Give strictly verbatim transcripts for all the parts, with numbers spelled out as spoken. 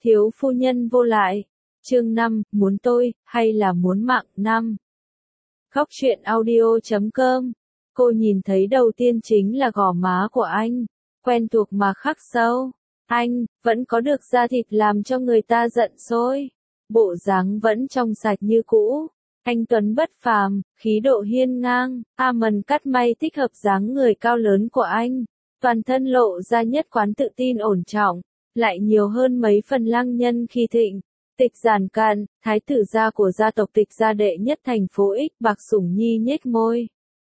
Thiếu phu nhân vô lại. Chương năm, muốn tôi, hay là muốn mạng năm. Khóc chuyện audio chấm com. Cô nhìn thấy đầu tiên chính là gò má của anh. Quen thuộc mà khắc sâu. Anh, vẫn có được da thịt làm cho người ta giận sôi. Bộ dáng vẫn trong sạch như cũ. Anh tuấn bất phàm, khí độ hiên ngang, Amon cắt may thích hợp dáng người cao lớn của anh. Toàn thân lộ ra nhất quán tự tin ổn trọng, lại nhiều hơn mấy phần lăng nhân khi thịnh. Tịch Giản Cận, thái tử gia của gia tộc Tịch gia đệ nhất thành phố X, Bạc Sủng Nhi nhếch môi.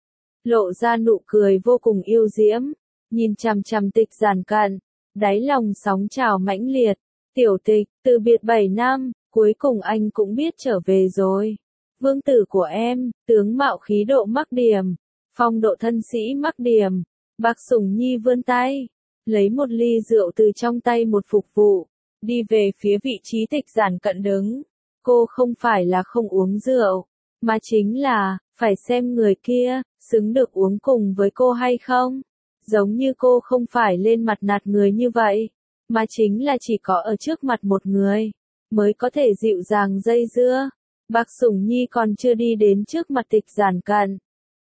Lộ ra nụ cười vô cùng yêu diễm, nhìn chằm chằm Tịch Giản Cận, đáy lòng sóng trào mãnh liệt. Tiểu Tịch, từ biệt bảy năm, cuối cùng anh cũng biết trở về rồi. Vương tử của em, tướng mạo khí độ mắc điểm, phong độ thân sĩ mắc điểm. Bạc Sủng Nhi vươn tay, lấy một ly rượu từ trong tay một phục vụ, đi về phía vị trí Tịch Giản Cận đứng. Cô không phải là không uống rượu, mà chính là, phải xem người kia, xứng được uống cùng với cô hay không. Giống như cô không phải lên mặt nạt người như vậy, mà chính là chỉ có ở trước mặt một người, mới có thể dịu dàng dây dưa. Bạc Sủng Nhi còn chưa đi đến trước mặt Tịch Giản Cận.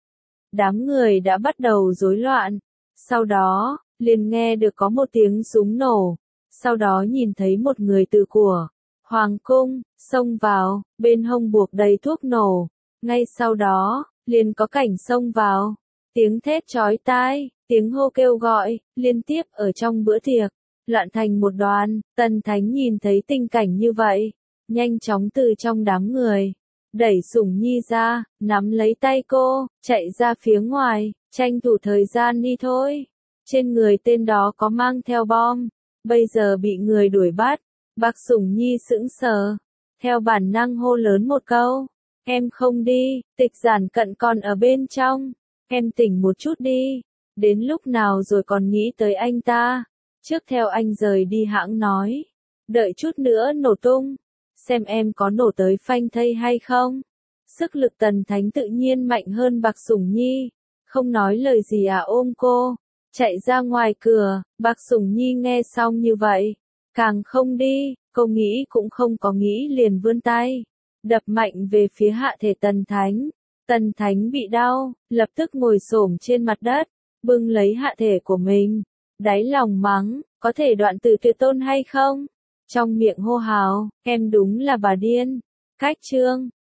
Đám người đã bắt đầu rối loạn. Sau đó, liền nghe được có một tiếng súng nổ. Sau đó nhìn thấy một người từ của Hoàng cung, xông vào, bên hông buộc đầy thuốc nổ. Ngay sau đó, liền có cảnh xông vào. Tiếng thét chói tai, tiếng hô kêu gọi, liên tiếp ở trong bữa tiệc. Loạn thành một đoàn, Tần Thánh nhìn thấy tình cảnh như vậy. Nhanh chóng từ trong đám người, đẩy Sủng Nhi ra, nắm lấy tay cô, chạy ra phía ngoài, tranh thủ thời gian đi thôi. Trên người tên đó có mang theo bom, bây giờ bị người đuổi bắt. Bạc Sủng Nhi sững sờ, theo bản năng hô lớn một câu, em không đi, Tịch Giản Cận còn ở bên trong, em tỉnh một chút đi, đến lúc nào rồi còn nghĩ tới anh ta, trước theo anh rời đi hãng nói, đợi chút nữa nổ tung. Xem em có nổ tới phanh thây hay không. Sức lực Tần Thánh tự nhiên mạnh hơn Bạc Sủng Nhi. Không nói lời gì à ôm cô. Chạy ra ngoài cửa. Bạc Sủng Nhi nghe xong như vậy. Càng không đi. Cô nghĩ cũng không có nghĩ liền vươn tay. Đập mạnh về phía hạ thể Tần Thánh. Tần Thánh bị đau. Lập tức ngồi xổm trên mặt đất. Bưng lấy hạ thể của mình. Đáy lòng mắng. Có thể đoạn từ tuyệt tôn hay không? Trong miệng hô hào, em đúng là bà điên. Cách chương.